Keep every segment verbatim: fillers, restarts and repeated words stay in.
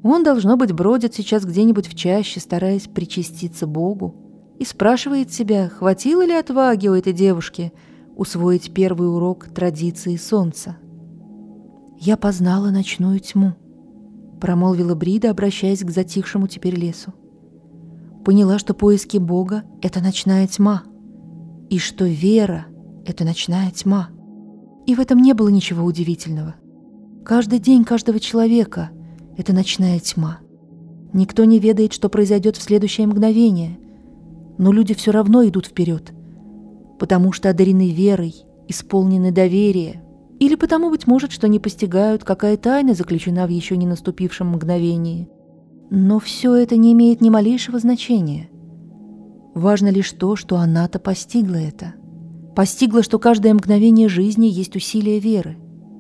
Он, должно быть, бродит сейчас где-нибудь в чаще, стараясь причаститься Богу, и спрашивает себя, хватило ли отваги у этой девушки усвоить первый урок традиции солнца. «Я познала ночную тьму», — промолвила Брида, обращаясь к затихшему теперь лесу. «Поняла, что поиски Бога — это ночная тьма, и что вера — это ночная тьма. И в этом не было ничего удивительного. Каждый день каждого человека — это ночная тьма. Никто не ведает, что произойдет в следующее мгновение, но люди все равно идут вперед, потому что одарены верой, исполнены доверия, или потому, быть может, что не постигают, какая тайна заключена в еще не наступившем мгновении. Но все это не имеет ни малейшего значения. Важно лишь то, что она-то постигла это. Постигла, что каждое мгновение жизни есть усилие веры,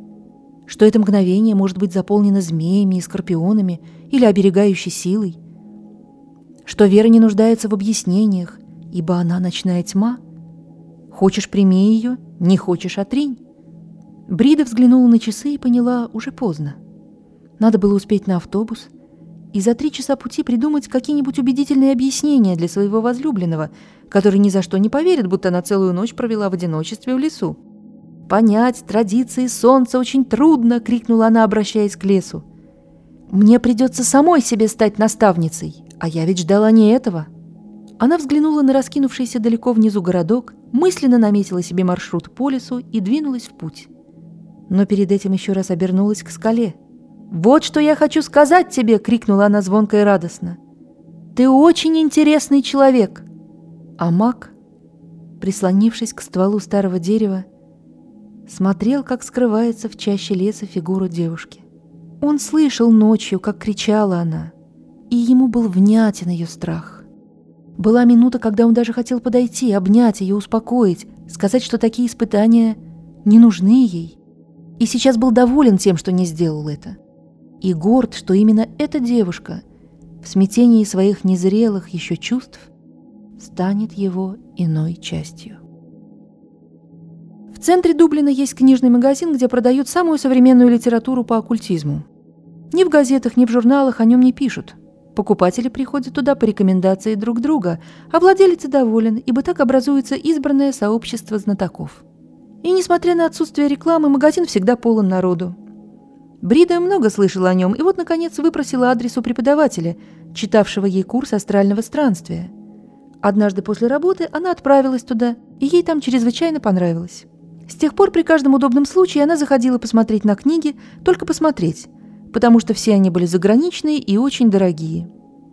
что это мгновение может быть заполнено змеями и скорпионами или оберегающей силой, что вера не нуждается в объяснениях, ибо она ночная тьма. Хочешь — прими ее, не хочешь — отринь. Брида взглянула на часы и поняла, уже поздно. Надо было успеть на автобус и за три часа пути придумать какие-нибудь убедительные объяснения для своего возлюбленного, который ни за что не поверит, будто она целую ночь провела в одиночестве в лесу. «Понять традиции солнца очень трудно!» — крикнула она, обращаясь к лесу. «Мне придется самой себе стать наставницей, а я ведь ждала не этого». Она взглянула на раскинувшийся далеко внизу городок, мысленно наметила себе маршрут по лесу и двинулась в путь. Но перед этим еще раз обернулась к скале. «Вот что я хочу сказать тебе!» — крикнула она звонко и радостно. «Ты очень интересный человек!» А маг, прислонившись к стволу старого дерева, смотрел, как скрывается в чаще леса фигура девушки. Он слышал ночью, как кричала она, и ему был внятен ее страх. Была минута, когда он даже хотел подойти, обнять ее, успокоить, сказать, что такие испытания не нужны ей, и сейчас был доволен тем, что не сделал это, и горд, что именно эта девушка в смятении своих незрелых еще чувств станет его иной частью. В центре Дублина есть книжный магазин, где продают самую современную литературу по оккультизму. Ни в газетах, ни в журналах о нем не пишут. Покупатели приходят туда по рекомендации друг друга, а владелец доволен, ибо так образуется избранное сообщество знатоков. И несмотря на отсутствие рекламы, магазин всегда полон народу. Брида много слышала о нем, и вот, наконец, выпросила адрес у преподавателя, читавшего ей курс астрального странствия. Однажды после работы она отправилась туда, и ей там чрезвычайно понравилось. С тех пор при каждом удобном случае она заходила посмотреть на книги, только посмотреть, потому что все они были заграничные и очень дорогие.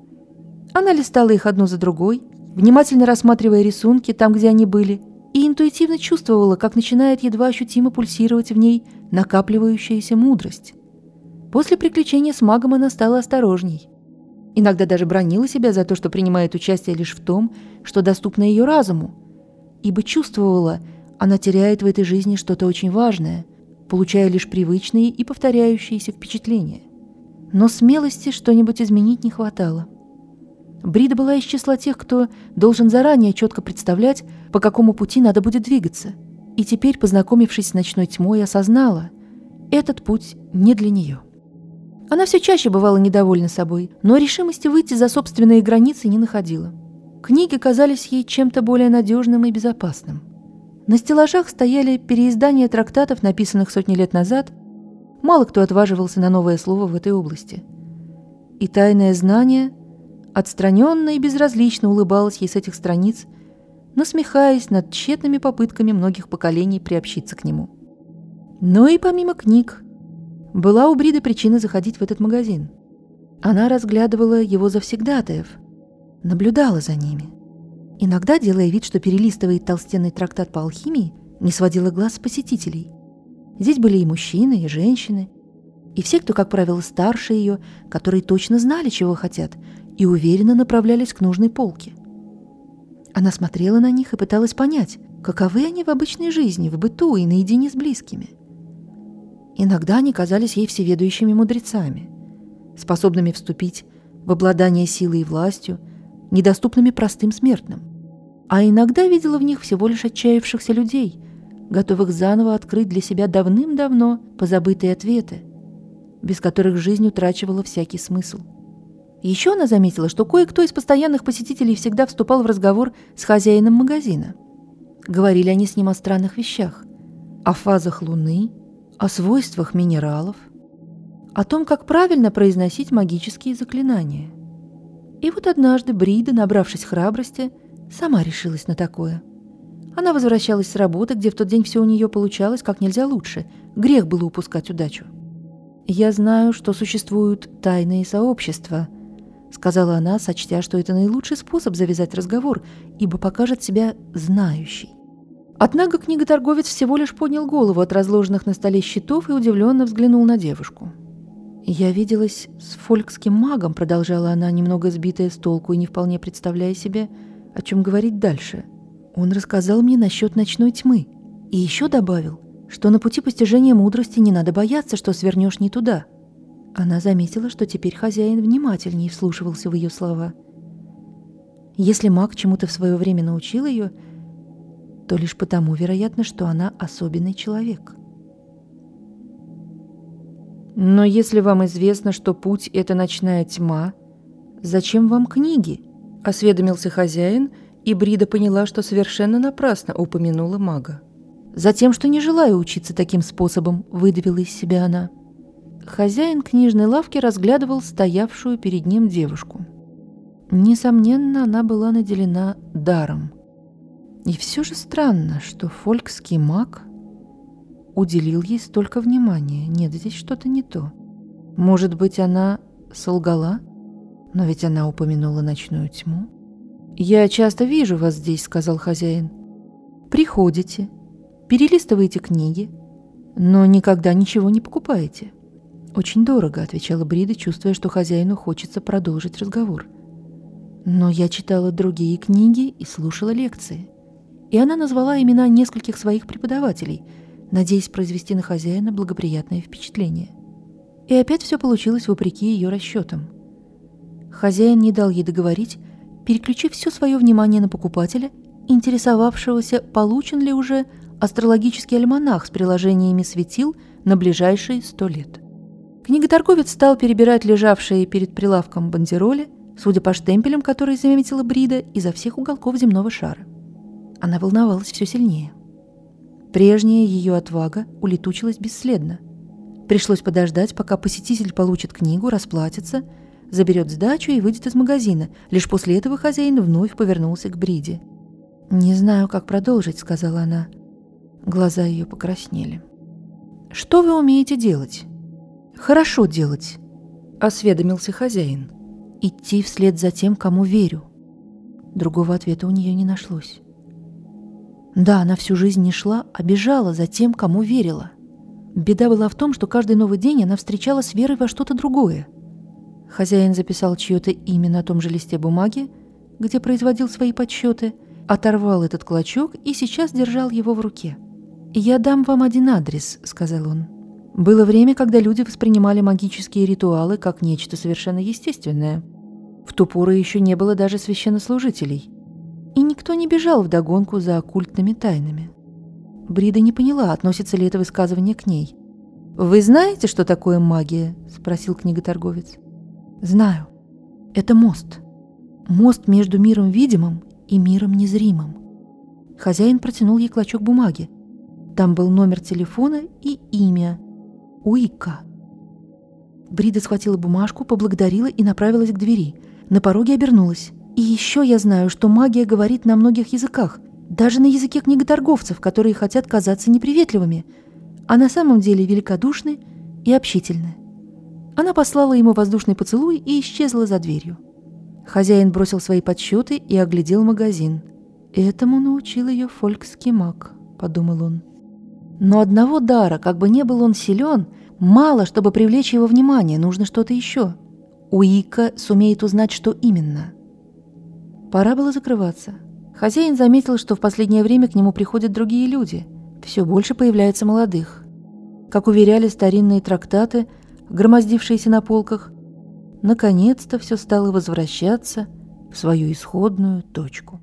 Она листала их одну за другой, внимательно рассматривая рисунки там, где они были, и интуитивно чувствовала, как начинает едва ощутимо пульсировать в ней накапливающаяся мудрость. После приключения с магом она стала осторожней. Иногда даже бранила себя за то, что принимает участие лишь в том, что доступно ее разуму, ибо чувствовала, она теряет в этой жизни что-то очень важное, получая лишь привычные и повторяющиеся впечатления. Но смелости что-нибудь изменить не хватало. Брида была из числа тех, кто должен заранее четко представлять, по какому пути надо будет двигаться, и теперь, познакомившись с ночной тьмой, осознала – этот путь не для нее. Она все чаще бывала недовольна собой, но решимости выйти за собственные границы не находила. Книги казались ей чем-то более надежным и безопасным. На стеллажах стояли переиздания трактатов, написанных сотни лет назад. Мало кто отваживался на новое слово в этой области. И тайное знание отстраненно и безразлично улыбалось ей с этих страниц, насмехаясь над тщетными попытками многих поколений приобщиться к нему. Но и помимо книг была у Бриды причина заходить в этот магазин. Она разглядывала его завсегдатаев, наблюдала за ними. Иногда, делая вид, что перелистывает толстенный трактат по алхимии, не сводила глаз с посетителей. Здесь были и мужчины, и женщины, и все, кто, как правило, старше ее, которые точно знали, чего хотят, и уверенно направлялись к нужной полке. Она смотрела на них и пыталась понять, каковы они в обычной жизни, в быту и наедине с близкими. Иногда они казались ей всеведущими мудрецами, способными вступить в обладание силой и властью, недоступными простым смертным. А иногда видела в них всего лишь отчаявшихся людей, готовых заново открыть для себя давным-давно позабытые ответы. без которых жизнь утрачивала всякий смысл. Еще она заметила, что кое-кто из постоянных посетителей всегда вступал в разговор с хозяином магазина. Говорили они с ним о странных вещах, о фазах Луны, о свойствах минералов, о том, как правильно произносить магические заклинания. И вот однажды Брида, набравшись храбрости, сама решилась на такое. Она возвращалась с работы, где в тот день все у нее получалось как нельзя лучше. Грех было упускать удачу. «Я знаю, что существуют тайные сообщества», — сказала она, сочтя, что это наилучший способ завязать разговор, ибо покажет себя знающей. Однако книготорговец всего лишь поднял голову от разложенных на столе счетов и удивленно взглянул на девушку. «Я виделась с фолькским магом», — продолжала она, немного сбитая с толку и не вполне представляя себе, о чем говорить дальше. «Он рассказал мне насчет ночной тьмы и еще добавил, что на пути постижения мудрости не надо бояться, что свернешь не туда». Она заметила, что теперь хозяин внимательнее вслушивался в ее слова. Если маг чему-то в свое время научил ее, то лишь потому, вероятно, что она особенный человек. «Но если вам известно, что путь — это ночная тьма, зачем вам книги?» — осведомился хозяин, и Брида поняла, что совершенно напрасно упомянула мага. «Затем, что не желаю учиться таким способом», — выдавила из себя она. Хозяин книжной лавки разглядывал стоявшую перед ним девушку. Несомненно, она была наделена даром. И все же странно, что фолькский маг уделил ей столько внимания. Нет, здесь что-то не то. Может быть, она солгала? Но ведь она упомянула ночную тьму. «Я часто вижу вас здесь», — сказал хозяин. «Приходите, перелистываете книги, но никогда ничего не покупаете». «Очень дорого», — отвечала Брида, чувствуя, что хозяину хочется продолжить разговор. «Но я читала другие книги и слушала лекции». И она назвала имена нескольких своих преподавателей, надеясь произвести на хозяина благоприятное впечатление. И опять все получилось вопреки ее расчетам. Хозяин не дал ей договорить, переключив все свое внимание на покупателя, интересовавшегося, получен ли уже астрологический альманах с приложениями светил на ближайшие сто лет. Книготорговец стал перебирать лежавшие перед прилавком бандероли, судя по штемпелям, которые заметила Брида, изо всех уголков земного шара. Она волновалась все сильнее. Прежняя ее отвага улетучилась бесследно. Пришлось подождать, пока посетитель получит книгу, расплатится, заберет сдачу и выйдет из магазина. Лишь после этого хозяин вновь повернулся к Бриде. «Не знаю, как продолжить», — сказала она. Глаза ее покраснели. «Что вы умеете делать?» «Хорошо делать», — осведомился хозяин. «Идти вслед за тем, кому верю». Другого ответа у нее не нашлось. Да, она всю жизнь не шла, а бежала за тем, кому верила. Беда была в том, что каждый новый день она встречала с верой во что-то другое. Хозяин записал чье-то имя на том же листе бумаги, где производил свои подсчеты, оторвал этот клочок и сейчас держал его в руке. «Я дам вам один адрес», — сказал он. Было время, когда люди воспринимали магические ритуалы как нечто совершенно естественное. В ту пору еще не было даже священнослужителей. И никто не бежал вдогонку за оккультными тайнами. Брида не поняла, относится ли это высказывание к ней. «Вы знаете, что такое магия?» — спросил книготорговец. «Знаю. Это мост. Мост между миром видимым и миром незримым». Хозяин протянул ей клочок бумаги. Там был номер телефона и имя — Уика. Брида схватила бумажку, поблагодарила и направилась к двери. На пороге обернулась. «И еще я знаю, что магия говорит на многих языках, даже на языке книготорговцев, которые хотят казаться неприветливыми, а на самом деле великодушны и общительны». Она послала ему воздушный поцелуй и исчезла за дверью. Хозяин бросил свои подсчеты и оглядел магазин. «Этому научил ее фолькский маг», — подумал он. Но одного дара, как бы не был он силен, мало, чтобы привлечь его внимание, нужно что-то еще. Уика сумеет узнать, что именно. Пора было закрываться. Хозяин заметил, что в последнее время к нему приходят другие люди. Все больше появляется молодых. Как уверяли старинные трактаты, громоздившиеся на полках, наконец-то все стало возвращаться в свою исходную точку.